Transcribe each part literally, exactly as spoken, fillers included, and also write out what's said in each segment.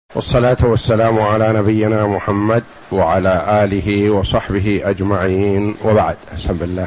والصلاة والسلام على نبينا محمد وعلى آله وصحبه أجمعين، وبعد. بسم الله.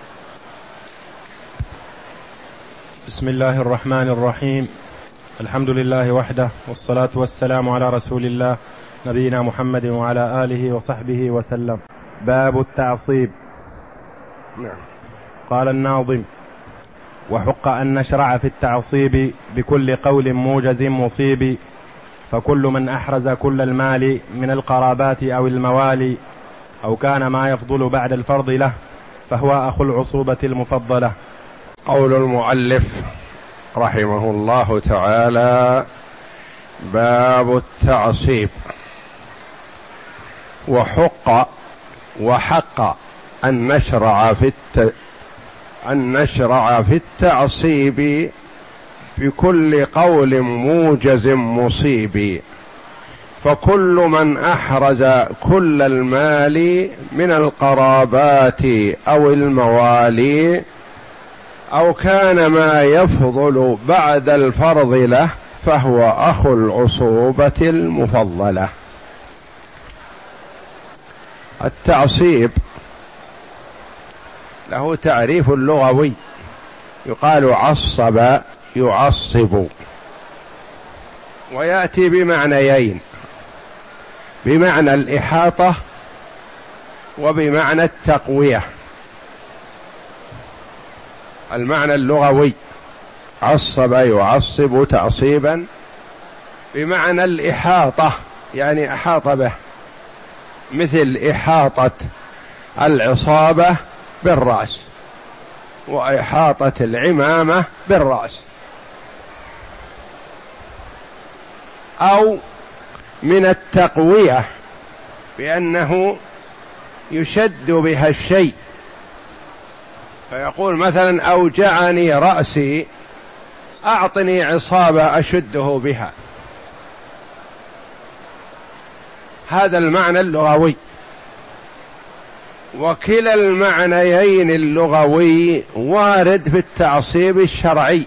بسم الله الرحمن الرحيم. الحمد لله وحده، والصلاة والسلام على رسول الله نبينا محمد وعلى آله وصحبه وسلم. باب التعصيب. نعم. قال الناظم: وحق أن نشرع في التعصيب بكل قول موجز مصيب، فكل من أحرز كل المال من القرابات أو الموالي، أو كان ما يفضل بعد الفرض له، فهو أخو العصوبة المفضلة. قول المؤلف رحمه الله تعالى: باب التعصيب. وحق وحق أن نشرع في الت... أن نشرع في التعصيب بكل قول موجز مصيب، فكل من أحرز كل المال من القرابات أو الموالي، أو كان ما يفضل بعد الفرض له، فهو أخو العصوبة المفضلة. التعصيب له تعريف لغوي، يقال عصب يعصب، ويأتي بمعنيين: بمعنى الإحاطة وبمعنى التقوية. المعنى اللغوي عصب يعصب تعصيبا، بمعنى الإحاطة يعني أحاط به، مثل إحاطة العصابة بالرأس وإحاطة العمامة بالرأس. أو من التقوية بأنه يشد بها الشيء، فيقول مثلا: أوجعني رأسي، أعطني عصابة أشده بها. هذا المعنى اللغوي. وكلا المعنيين اللغوي وارد في التعصيب الشرعي.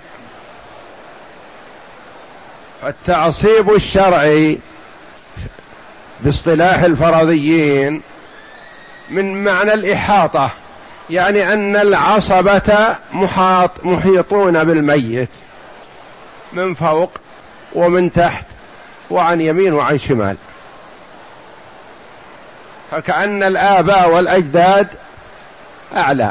فالتعصيب الشرعي باصطلاح الفرضيين من معنى الإحاطة، يعني أن العصبة محاط محيطون بالميت من فوق ومن تحت وعن يمين وعن شمال، فكأن الآباء والأجداد أعلى،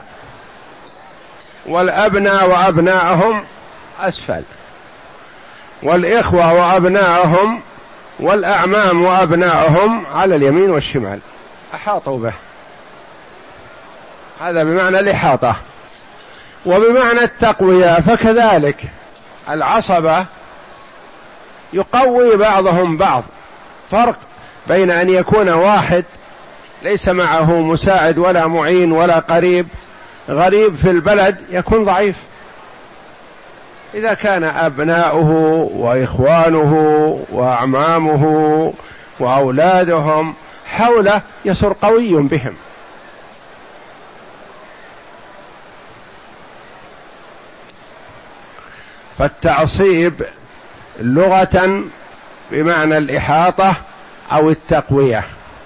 والأبناء وأبناءهم أسفل، والإخوة وأبناءهم والأعمام وأبناءهم على اليمين والشمال، أحاطوا به. هذا بمعنى الإحاطة. وبمعنى التقوية فكذلك، العصبة يقوي بعضهم بعض. فرق بين أن يكون واحد ليس معه مساعد ولا معين ولا قريب، غريب في البلد، يكون ضعيف. إذا كان أبناؤه وإخوانه وأعمامه وأولادهم حوله يصير قوي بهم. فالتعصيب لغة بمعنى الإحاطة أو التقوية،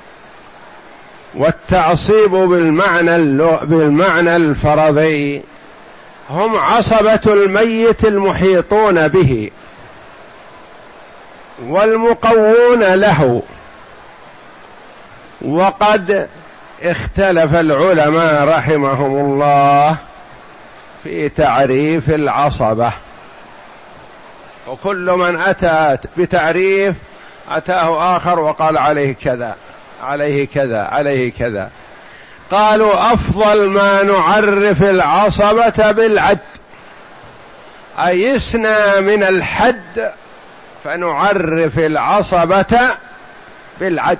والتعصيب بالمعنى بالمعنى الفرضي هم عصبة الميت المحيطون به والمقوون له. وقد اختلف العلماء رحمهم الله في تعريف العصبة، وكل من أتى بتعريف أتاه آخر وقال عليه كذا عليه كذا عليه كذا. قالوا: أفضل ما نعرف العصبة بالعد، أيسنا من الحد فنعرف العصبة بالعد.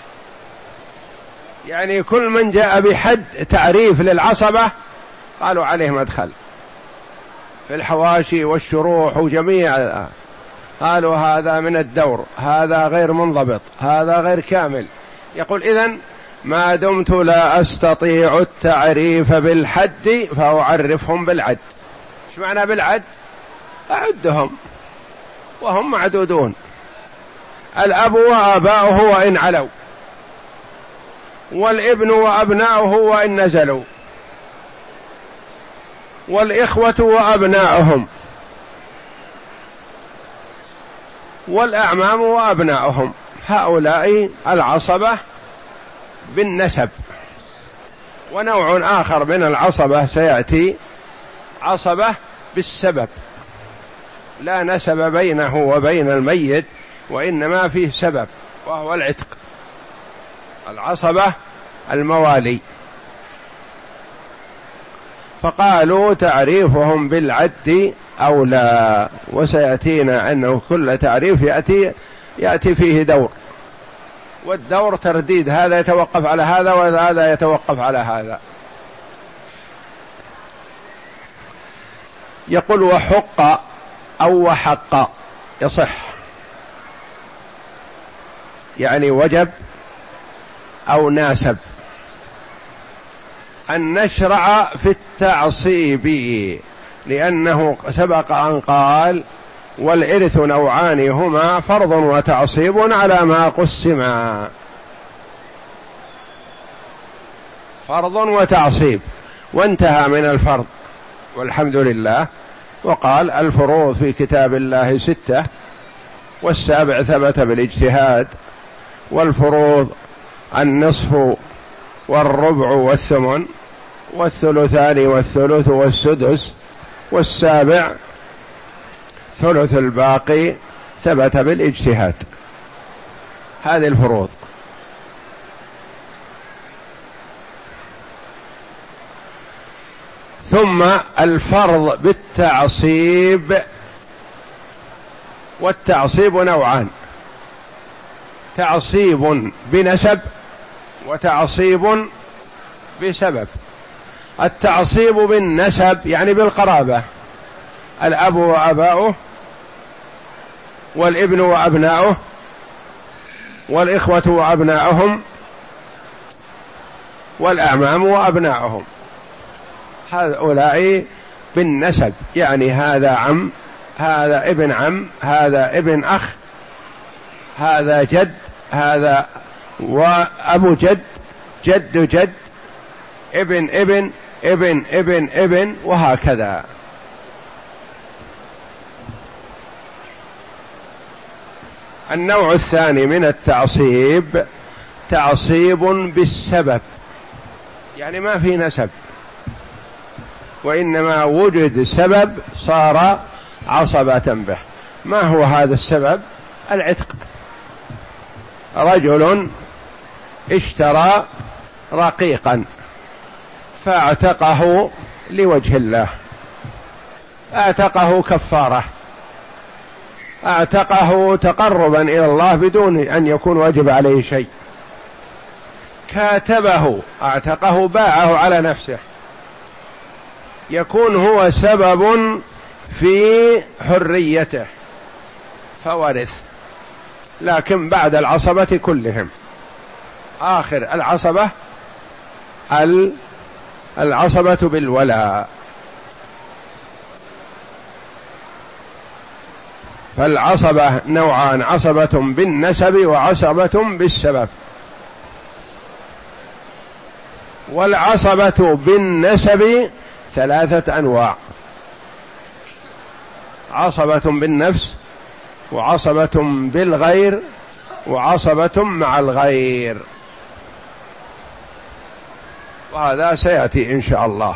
يعني كل من جاء بحد تعريف للعصبة قالوا عليه مدخل في الحواشي والشروح وجميع، قالوا هذا من الدور، هذا غير منضبط، هذا غير كامل. يقول: إذن ما دمت لا أستطيع التعريف بالحد فأعرفهم بالعد. إيش معنى بالعد؟ أعدهم وهم معدودون. الأب وآباؤه وإن علوا، والابن وأبناؤه وإن نزلوا، والإخوة وأبناؤهم، والأعمام وأبناؤهم. هؤلاء العصبة بالنسب. ونوع آخر من العصبة سيأتي، عصبة بالسبب، لا نسب بينه وبين الميت وإنما فيه سبب وهو العتق. العصبة الموالي. فقالوا تعريفهم بالعد أولى، وسيأتينا أنه كل تعريف يأتي يأتي فيه دور، والدور ترديد، هذا يتوقف على هذا وهذا يتوقف على هذا. يقول وحق أو وحق يصح، يعني وجب أو ناسب أن نشرع في التعصيب، لأنه سبق أن قال والإرث نوعان هما فرض وتعصيب على ما قسما. فرض وتعصيب، وانتهى من الفرض والحمد لله، وقال الفروض في كتاب الله ستة، والسابع ثبت بالاجتهاد، والفروض النصف والربع والثمن والثلثان والثلث والسدس، والسابع ثلث الباقي ثبت بالاجتهاد. هذه الفروض. ثم الفرض بالتعصيب، والتعصيب نوعان: تعصيب بنسب وتعصيب بسبب. التعصيب بالنسب يعني بالقرابة، الأب وآباؤه، والابن وأبناؤه، والإخوة وأبناؤهم، والأعمام وأبناؤهم. هؤلاء بالنسب، يعني هذا عم، هذا ابن عم، هذا ابن أخ، هذا جد، هذا وأبو جد، جد جد، ابن ابن ابن ابن ابن، وهكذا. النوع الثاني من التعصيب تعصيب بالسبب، يعني ما في نسب وإنما وجد سبب صار عصبة به. ما هو هذا السبب؟ العتق. رجل اشترى رقيقا فاعتقه لوجه الله، اعتقه كفارة، اعتقه تقربا إلى الله بدون أن يكون واجب عليه شيء، كاتبه، اعتقه، باعه على نفسه، يكون هو سبب في حريته فورث، لكن بعد العصبة كلهم. آخر العصبة العصبة بالولاء. فالعصبة نوعان: عصبة بالنسب وعصبة بالسبب. والعصبة بالنسب ثلاثة أنواع: عصبة بالنفس، وعصبة بالغير، وعصبة مع الغير، وهذا سيأتي إن شاء الله.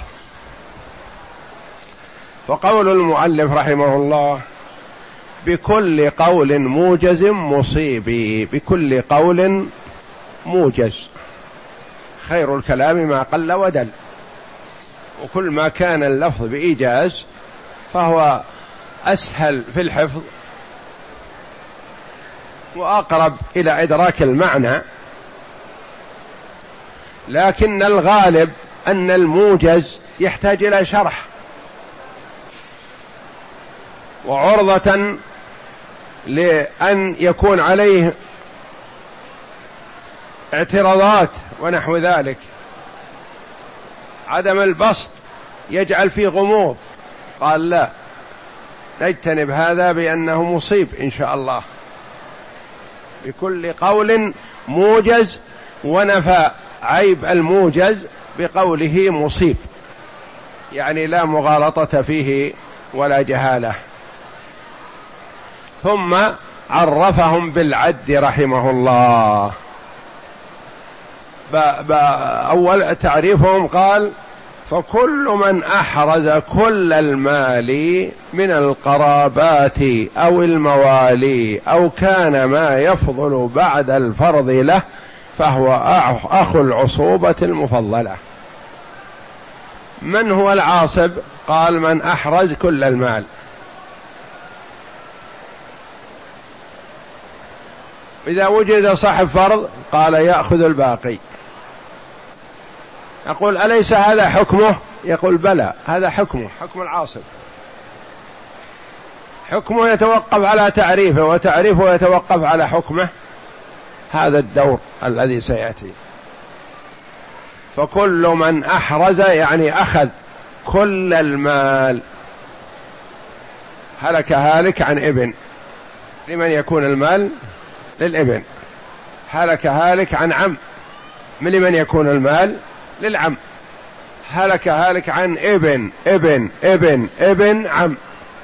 فقول المؤلف رحمه الله: بكل قول موجز مصيب. بكل قول موجز، خير الكلام ما قل ودل، وكل ما كان اللفظ بإيجاز فهو أسهل في الحفظ وأقرب إلى إدراك المعنى. لكن الغالب أن الموجز يحتاج إلى شرح، وعرضة لأن يكون عليه اعتراضات ونحو ذلك. عدم البسط يجعل فيه غموض. قال لا، نجتنب هذا بأنه مصيب إن شاء الله. بكل قول موجز، ونفى عيب الموجز بقوله مصيب، يعني لا مغالطة فيه ولا جهالة. ثم عرفهم بالعد رحمه الله. أول تعريفهم قال: فكل من أحرز كل المال من القرابات أو الموالي أو كان ما يفضل بعد الفرض له فهو أخو العصوبة المفضلة. من هو العاصب؟ قال: من أحرز كل المال. إذا وجد صاحب فرض قال: يأخذ الباقي. يقول: أليس هذا حكمه؟ يقول: بلى، هذا حكمه، حكم العاصب. حكمه يتوقف على تعريفه، وتعريفه يتوقف على حكمه. هذا الدور الذي سيأتي. فكل من أحرز يعني أخذ كل المال. هلك هالك عن ابن، لمن يكون المال؟ للابن. هلك هالك عن عم، من لمن يكون المال؟ للعم. هلك هالك عن ابن ابن ابن ابن عم،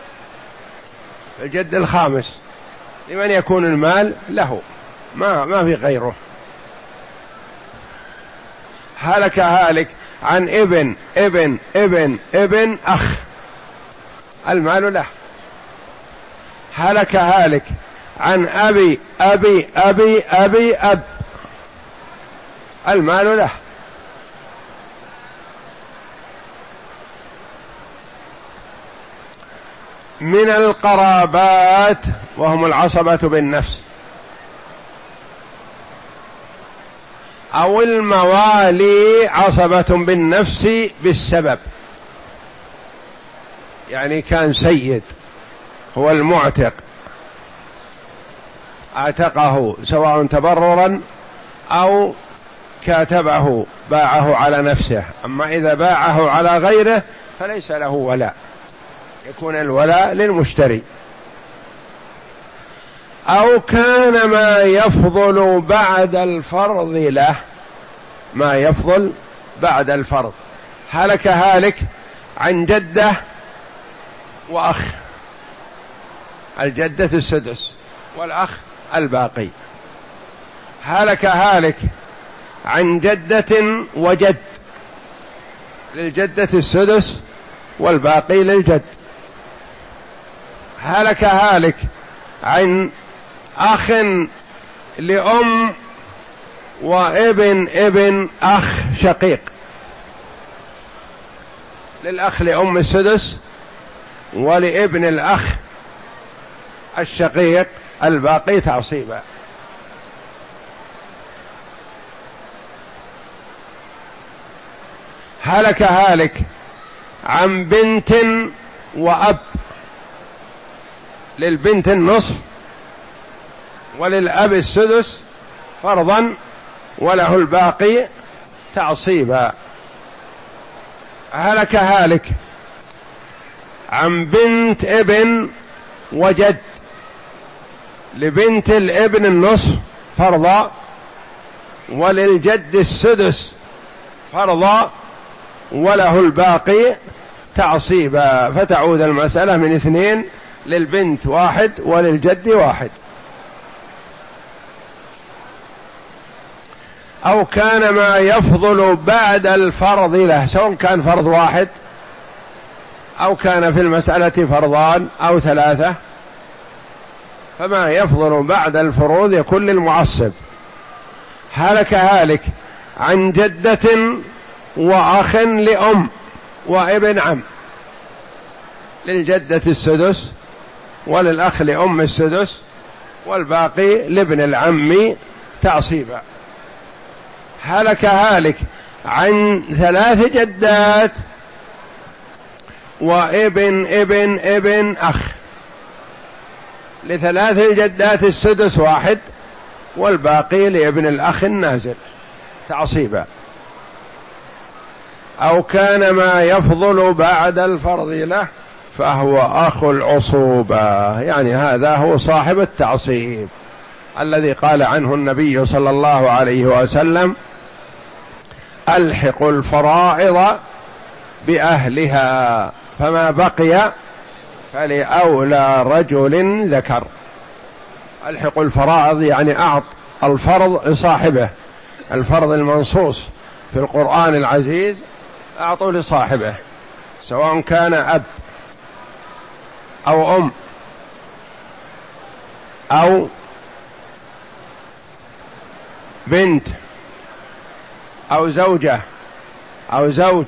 الجد الخامس، لمن يكون المال؟ له، ما ما في غيره. هلك هالك عن ابن ابن ابن ابن أخ، المال له. هلك هالك عن أبي أبي أبي أبي أب، المال له. من القرابات وهم العصبة بالنفس أو الموالي عصبة بالنفس بالسبب، يعني كان سيد هو المعتق، اعتقه سواء تبررا أو كاتبه باعه على نفسه. أما إذا باعه على غيره فليس له ولاء، يكون الولاء للمشتري. أو كان ما يفضل بعد الفرض له، ما يفضل بعد الفرض. هلك هالك عن جدة وأخ، الجدة السدس والأخ الباقي. هلك هالك عن جدة وجد، للجدة السدس والباقي للجد. هلك هالك عن أخ لأم وابن ابن أخ شقيق، للأخ لأم السدس ولابن الأخ الشقيق الباقي تعصيبا. هلك هالك عن بنت وأب، للبنت النصف وللأب السدس فرضا وله الباقي تعصيبا. هلك هالك عن بنت ابن وجد، لبنت الابن النصف فرضا وللجد السدس فرضا وله الباقي تعصيبا، فتعود المسألة من اثنين، للبنت واحد وللجد واحد. أو كان ما يفضل بعد الفرض له، سواء كان فرض واحد أو كان في المسألة فرضان أو ثلاثة، فما يفضل بعد الفروض يكون للمعصب. هلك هالك عن جدة وأخ لأم وابن عم، للجدة السدس وللأخ لأم السدس والباقي لابن العم تعصيبا. هلك هالك عن ثلاث جدات وابن ابن ابن أخ، لثلاث الجدات السدس واحد والباقي لابن الأخ النازل تعصيبا. أو كان ما يفضل بعد الفرض له فهو أخو العصوبة، يعني هذا هو صاحب التعصيب. الذي قال عنه النبي صلى الله عليه وسلم: ألحقوا الفرائض بأهلها فما بقي فلأولى رجل ذكر. ألحقوا الفرائض يعني أعط الفرض لصاحبه، الفرض المنصوص في القرآن العزيز أعطوا لصاحبه، سواء كان أب أو أم أو بنت أو زوجة أو زوج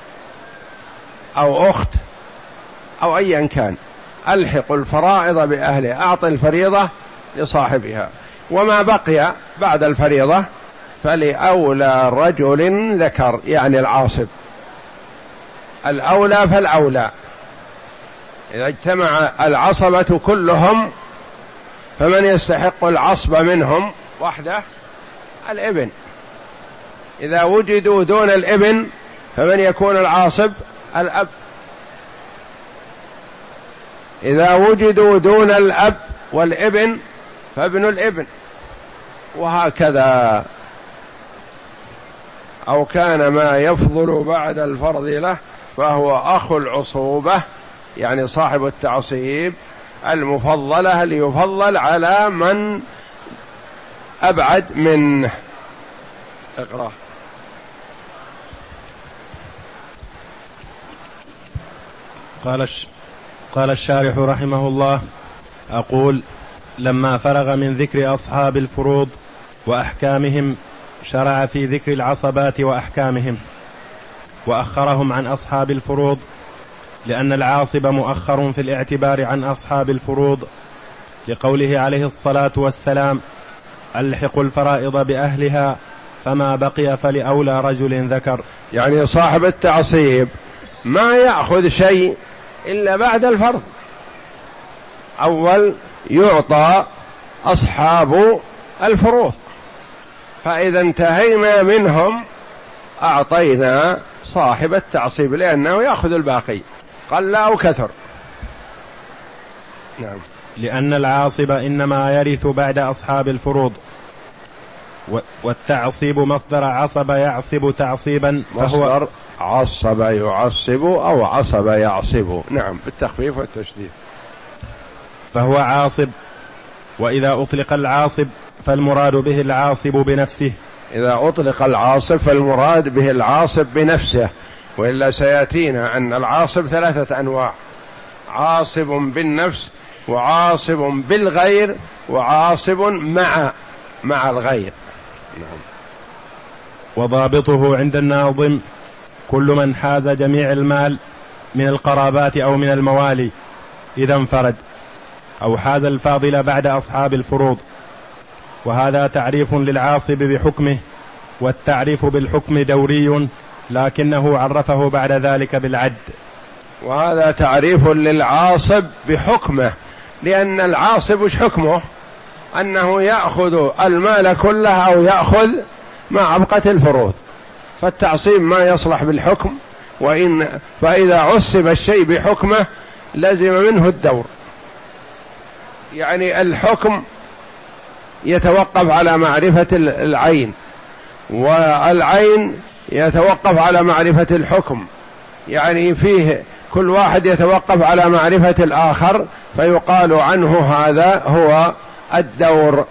أو أخت أو أيا كان. ألحق الفرائض بأهله، أعطي الفريضة لصاحبها، وما بقي بعد الفريضة فلأولى رجل ذكر، يعني العاصب. الأولى فالأولى، إذا اجتمع العصبة كلهم فمن يستحق العصبة منهم وحده؟ الابن. إذا وجدوا دون الابن فمن يكون العاصب؟ الأب. إذا وجدوا دون الأب والابن فابن الابن، وهكذا. أو كان ما يفضل بعد الفرض له فهو أخو العصوبة، يعني صاحب التعصيب المفضلة ليفضل على من أبعد منه. اقرأ. قال الش... قال الشارح رحمه الله: أقول: لما فرغ من ذكر أصحاب الفروض وأحكامهم شرع في ذكر العصبات وأحكامهم، وأخرهم عن أصحاب الفروض، لأن العاصب مؤخر في الاعتبار عن أصحاب الفروض، لقوله عليه الصلاة والسلام: ألحقوا الفرائض بأهلها فما بقي فلأولى رجل ذكر. يعني صاحب التعصيب ما يأخذ شيء إلا بعد الفرض، أول يعطى أصحاب الفروض، فإذا انتهينا منهم أعطينا صاحب التعصيب، لأنه يأخذ الباقي قل أو كثر. نعم. لأن العاصب إنما يرث بعد أصحاب الفروض، والتعصيب مصدر عصب يعصب تعصيبا، مصدر عصب يعصب أو عصب يعصب، نعم، بالتخفيف والتشديد. فهو عاصب. وإذا أطلق العاصب فالمراد به العاصب بنفسه. إذا أطلق العاصب فالمراد به العاصب بنفسه، وإلا سيأتينا أن العاصب ثلاثة أنواع: عاصب بالنفس، وعاصب بالغير، وعاصب مع مع الغير. نعم. وضابطه عند الناظم: كل من حاز جميع المال من القرابات أو من الموالي إذا انفرد، أو حاز الفاضل بعد أصحاب الفروض. وهذا تعريف للعاصب بحكمه، والتعريف بالحكم دوري، لكنه عرفه بعد ذلك بالعد. وهذا تعريف للعاصب بحكمه، لأن العاصب وش حكمه؟ أنه يأخذ المال كله أو يأخذ ما أبقت الفروض، فالتعصيب ما يصلح بالحكم، وإن فإذا عصب الشيء بحكمه لزم منه الدور. يعني الحكم يتوقف على معرفة العين، والعين يتوقف على معرفة الحكم، يعني فيه كل واحد يتوقف على معرفة الآخر، فيقال عنه هذا هو الدور.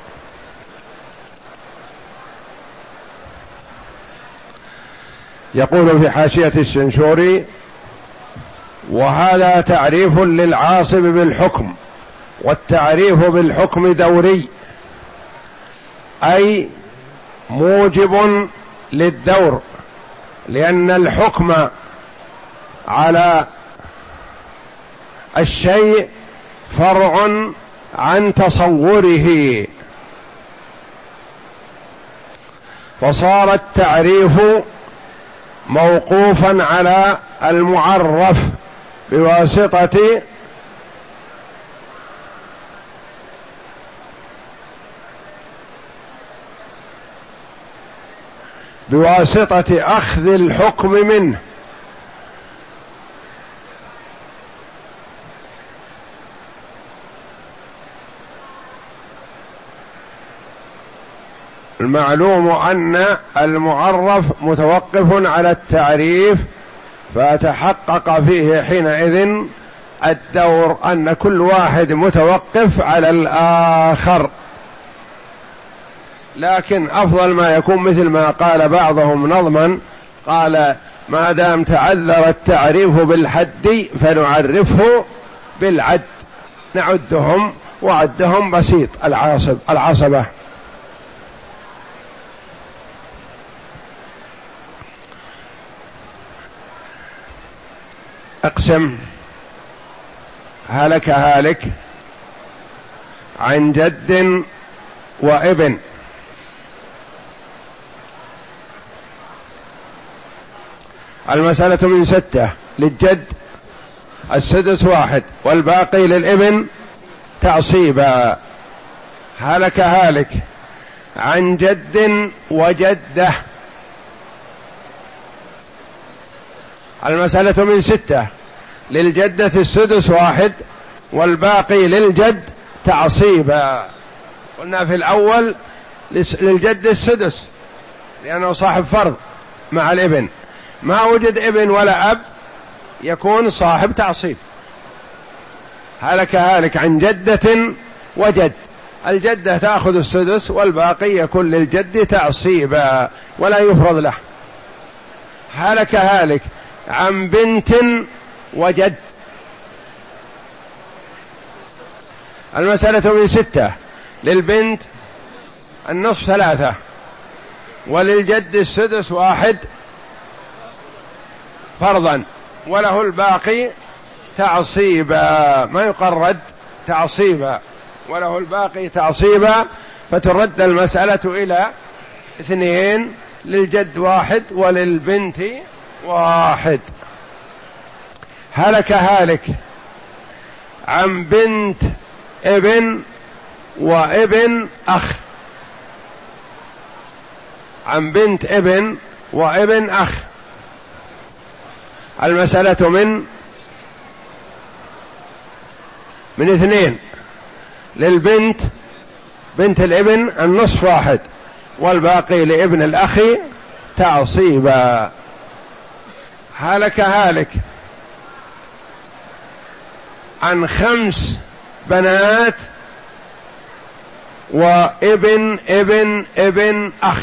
يقول في حاشية السنشوري: وهذا تعريف للعاصب بالحكم، والتعريف بالحكم دوري، أي موجب للدور، لأن الحكم على الشيء فرع عن تصوره، فصار التعريف موقوفا على المعرف بواسطة بواسطة أخذ الحكم منه. المعلوم أن المعرف متوقف على التعريف، فتحقق فيه حينئذ الدور أن كل واحد متوقف على الآخر. لكن أفضل ما يكون مثل ما قال بعضهم نظما، قال: ما دام تعذر التعريف بالحد فنعرفه بالعد، نعدهم وعدهم بسيط، العاصب العصبة. اقسم هلك هالك عن جد وابن. المسألة من ستة، للجد السدس واحد والباقي للابن تعصيبا. هلك هالك عن جد وجدة. المسألة من ستة، للجدة السدس واحد والباقي للجد تعصيبا. قلنا في الأول للجد السدس لأنه صاحب فرض مع الابن، ما وجد ابن ولا أب يكون صاحب تعصيب. هلك هالك عن جدة وجد، الجدة تأخذ السدس والباقي يكون للجد تعصيبا ولا يفرض له. هلك هالك عن بنت وجد. المسألة من ستة، للبنت النصف ثلاثة وللجد السدس واحد فرضا وله الباقي تعصيبا، ما يقرد تعصيبا، وله الباقي تعصيبا، فترد المسألة إلى اثنين، للجد واحد وللبنت واحد. هلك هالك عن بنت ابن وابن أخ. عن بنت ابن وابن أخ. المسألة من من اثنين، للبنت بنت الابن النصف واحد والباقي لابن الأخ تعصيبا. هلك هالك عن خمس بنات وابن ابن ابن أخ.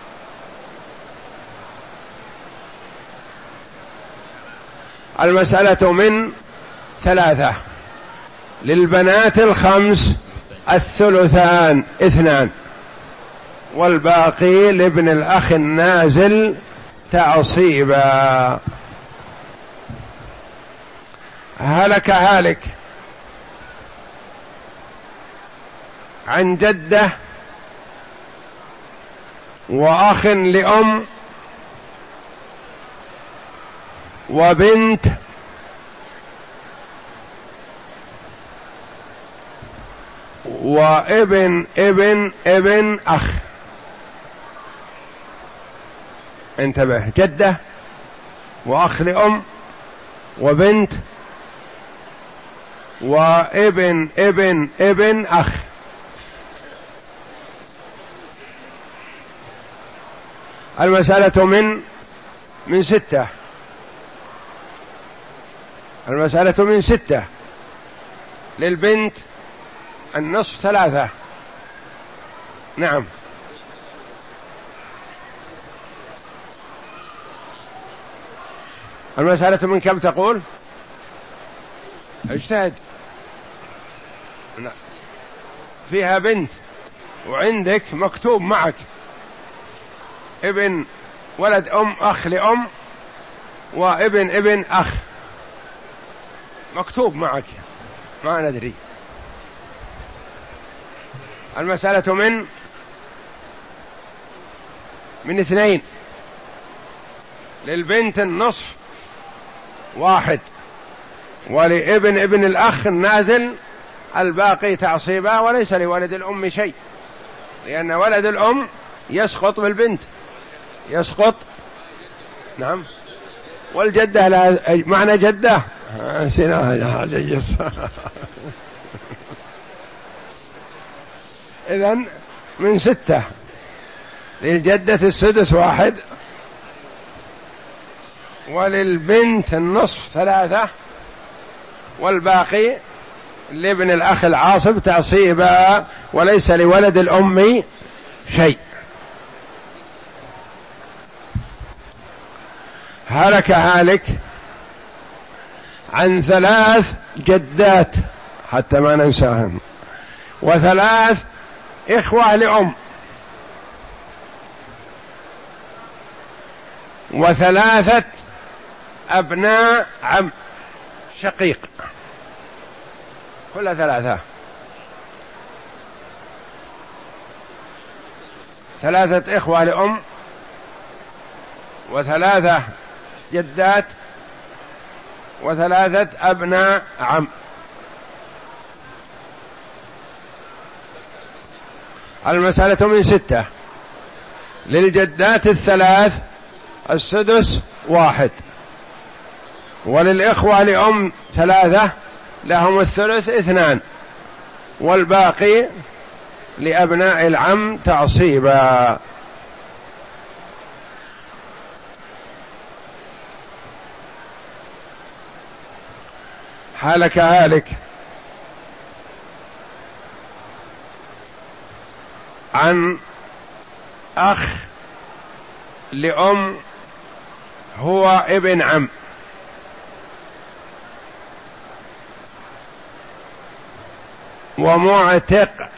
المسألة من ثلاثة، للبنات الخمس الثلثان اثنان والباقي لابن الأخ النازل تعصيبا. هلك هالك عن جدة وأخ لأم وبنت وابن ابن ابن أخ. انتبه، جدة وأخ لأم وبنت وابن ابن ابن أخ. المسألة من من ستة. المسألة من ستة، للبنت النصف ثلاثة. نعم. المسألة من كم تقول؟ اجتهد. فيها بنت وعندك مكتوب معك ابن ولد أم أخ لأم وابن ابن أخ مكتوب معك، ما ندري. المسألة من من اثنين، للبنت النصف واحد ولابن ابن الأخ النازل الباقي تعصيبا، وليس لولد الأم شيء، لأن ولد الأم يسقط بالبنت، يسقط. نعم. والجدة لا معنى جدة سناها جيس. إذن من ستة، للجدة السدس واحد، وللبنت النصف ثلاثة، والباقي لابن الأخ العاصب تعصيبا، وليس لولد الأم شيء. هلك هالك عن ثلاث جدات حتى ما ننساهم، وثلاث إخوة لأم، وثلاثة أبناء عم شقيق، كل ثلاثة، ثلاثة إخوة لأم، وثلاثة جدات، وثلاثة أبناء عم. المسألة من ستة. للجدات الثلاث السدس واحد، وللإخوة لأم ثلاثة لهم الثلث اثنان، والباقي لأبناء العم تعصيبا. هلك هالك عن أخ لأم هو ابن عم، ومعتق،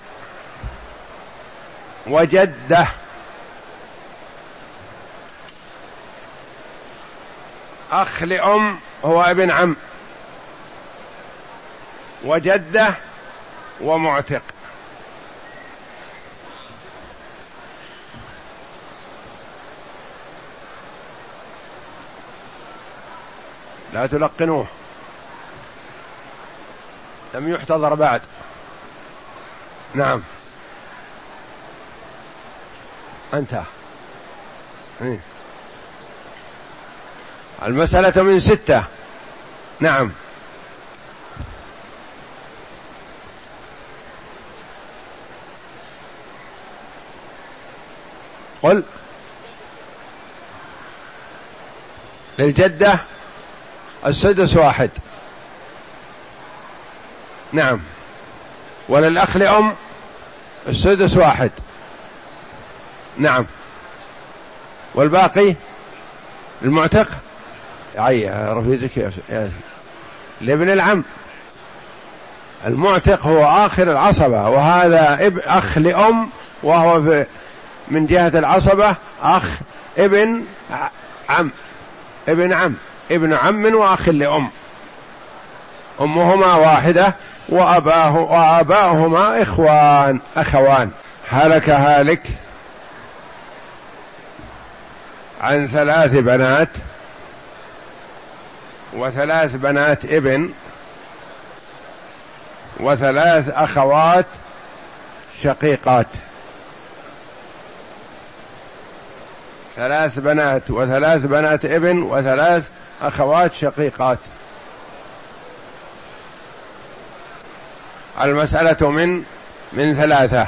وجدة، أخ لأم هو ابن عم، وجدة، ومعتق. لا تلقنوه، لم يحتضر بعد. نعم أنت. إيه؟ المسألة من ستة. نعم قل. للجدة السدس واحد. نعم. وللأخ لأم السدس واحد. نعم. والباقي المعتق أي رفيزك يا لابن العم. المعتق هو آخر العصبة، وهذا اب أخ لأم، وهو في من جهة العصبة أخ ابن عم، ابن عم، ابن عم وأخ لأم، أمهما واحدة وأباه وآباؤهما إخوان أخوان. هلك هالك عن ثلاث بنات، وثلاث بنات ابن، وثلاث أخوات شقيقات. ثلاث بنات وثلاث بنات ابن وثلاث أخوات شقيقات. المسألة من من ثلاثة.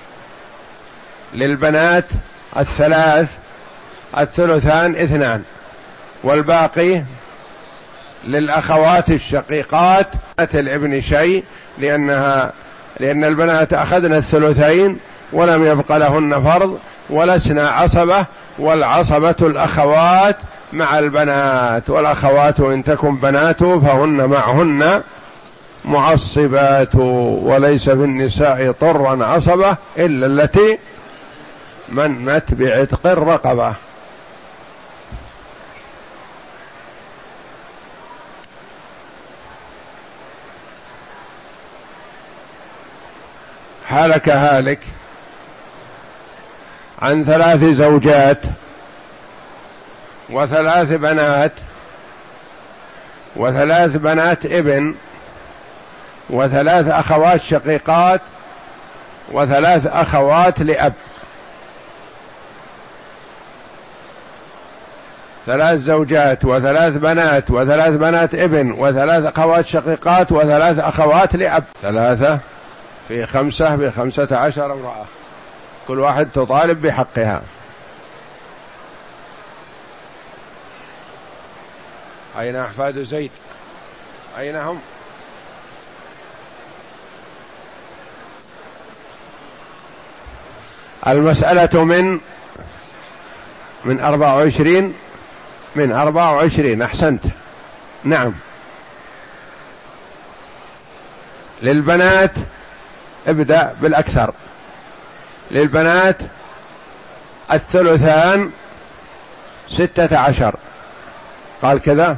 للبنات الثلاث الثلثان اثنان، والباقي للأخوات الشقيقات الابن شيء، لأنها لأن البنات أخذن الثلثين ولم يبق لهن فرض، ولسنا عصبة، والعصبة الأخوات مع البنات، والأخوات إن تكن بنات فهن معهن معصبات، وليس في النساء طرا عصبة إلا التي منت بعتق الرقبة. هلك هالك عن ثلاث زوجات، وثلاث بنات، وثلاث بنات ابن، وثلاث أخوات شقيقات، وثلاث أخوات لأب. ثلاث زوجات وثلاث بنات وثلاث بنات ابن وثلاث أخوات شقيقات وثلاث أخوات لأب. ثلاثة في خمسة بخمسة عشر امرأة، كل واحد تطالب بحقها. أين أحفاد زيد؟ أين هم؟ المسألة من من أربعة وعشرين من أربعة وعشرين أحسنت. نعم. للبنات ابدأ بالأكثر. للبنات الثلثان ستة عشر، قال كذا.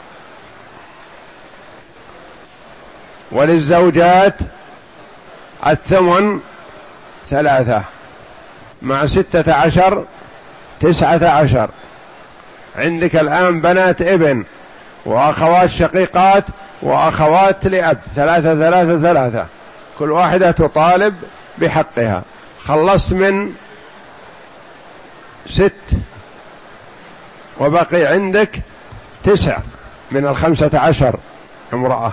وللزوجات الثمن ثلاثة مع ستة عشر تسعة عشر. عندك الآن بنات ابن وأخوات شقيقات وأخوات لأب، ثلاثة ثلاثة ثلاثة، كل واحدة تطالب بحقها. خلصت من ست وبقي عندك تسع من الخمسة عشر امرأة.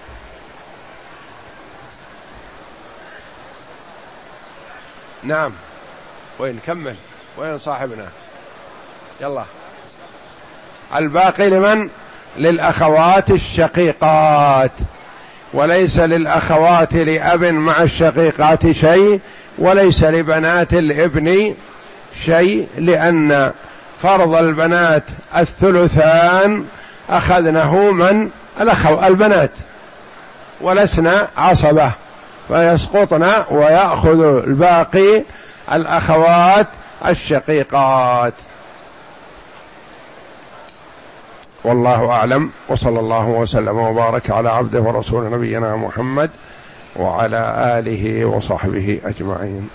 نعم. وين كمل؟ وين صاحبنا؟ يلا. الباقي لمن؟ للأخوات الشقيقات، وليس للأخوات لأب مع الشقيقات شيء، وليس لبنات الابن شيء، لأن فرض البنات الثلثان أخذنه من الأخو البنات، ولسنا عصبة، فيسقطنا ويأخذ الباقي الأخوات الشقيقات. والله أعلم، وصلى الله وسلم وبارك على عبده ورسول نبينا محمد وعلى آله وصحبه أجمعين.